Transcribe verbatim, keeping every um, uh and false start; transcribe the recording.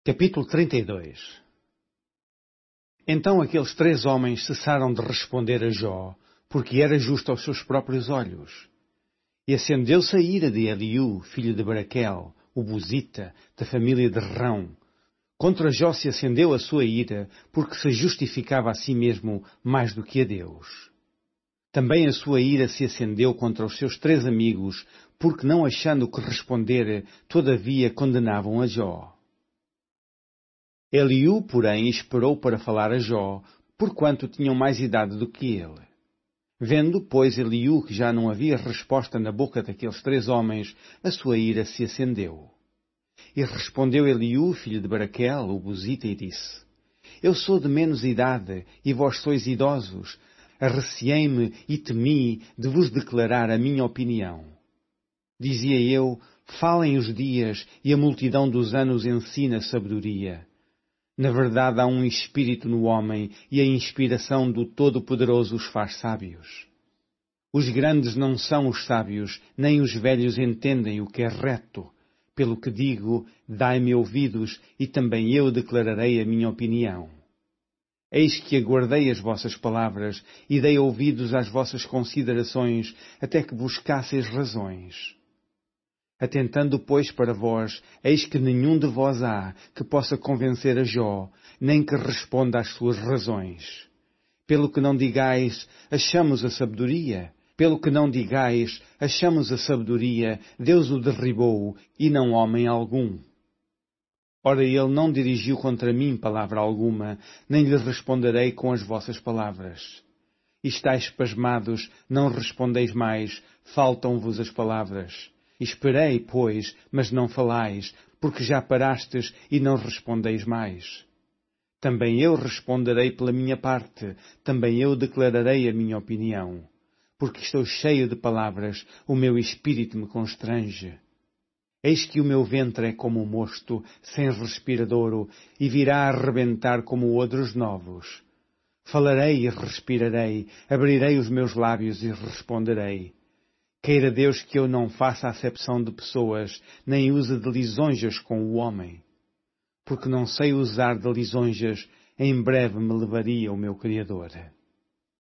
Capítulo trinta e dois. Então aqueles três homens cessaram de responder a Jó, porque era justo aos seus próprios olhos. E acendeu-se a ira de Eliú, filho de Baraquel, o Buzita, da família de Rão. Contra Jó se acendeu a sua ira, porque se justificava a si mesmo mais do que a Deus. Também a sua ira se acendeu contra os seus três amigos, porque não achando o que responder, todavia condenavam a Jó. Eliú, porém, esperou para falar a Jó, porquanto tinham mais idade do que ele. Vendo, pois, Eliú que já não havia resposta na boca daqueles três homens, a sua ira se acendeu. E respondeu Eliú, filho de Baraquel, o Buzita, e disse: Eu sou de menos idade, e vós sois idosos. Arreciei-me e temi de vos declarar a minha opinião. Dizia eu: Falem os dias, e a multidão dos anos ensina sabedoria. Na verdade, há um espírito no homem, e a inspiração do Todo-Poderoso os faz sábios. Os grandes não são os sábios, nem os velhos entendem o que é reto. Pelo que digo, dai-me ouvidos, e também eu declararei a minha opinião. Eis que aguardei as vossas palavras, e dei ouvidos às vossas considerações, até que buscasseis razões. Atentando, pois, para vós, eis que nenhum de vós há que possa convencer a Jó, nem que responda às suas razões. Pelo que não digais, achamos a sabedoria. Pelo que não digais, achamos a sabedoria, Deus o derribou, e não homem algum. Ora, ele não dirigiu contra mim palavra alguma, nem lhe responderei com as vossas palavras. Estais pasmados, não respondeis mais, faltam-vos as palavras. Esperei, pois, mas não falais, porque já parastes e não respondeis mais. Também eu responderei pela minha parte, também eu declararei a minha opinião. Porque estou cheio de palavras, o meu espírito me constrange. Eis que o meu ventre é como um mosto, sem respiradouro, e virá a arrebentar como odres novos. Falarei e respirarei, abrirei os meus lábios e responderei. Queira Deus que eu não faça acepção de pessoas, nem use de lisonjas com o homem. Porque não sei usar de lisonjas, em breve me levaria o meu Criador.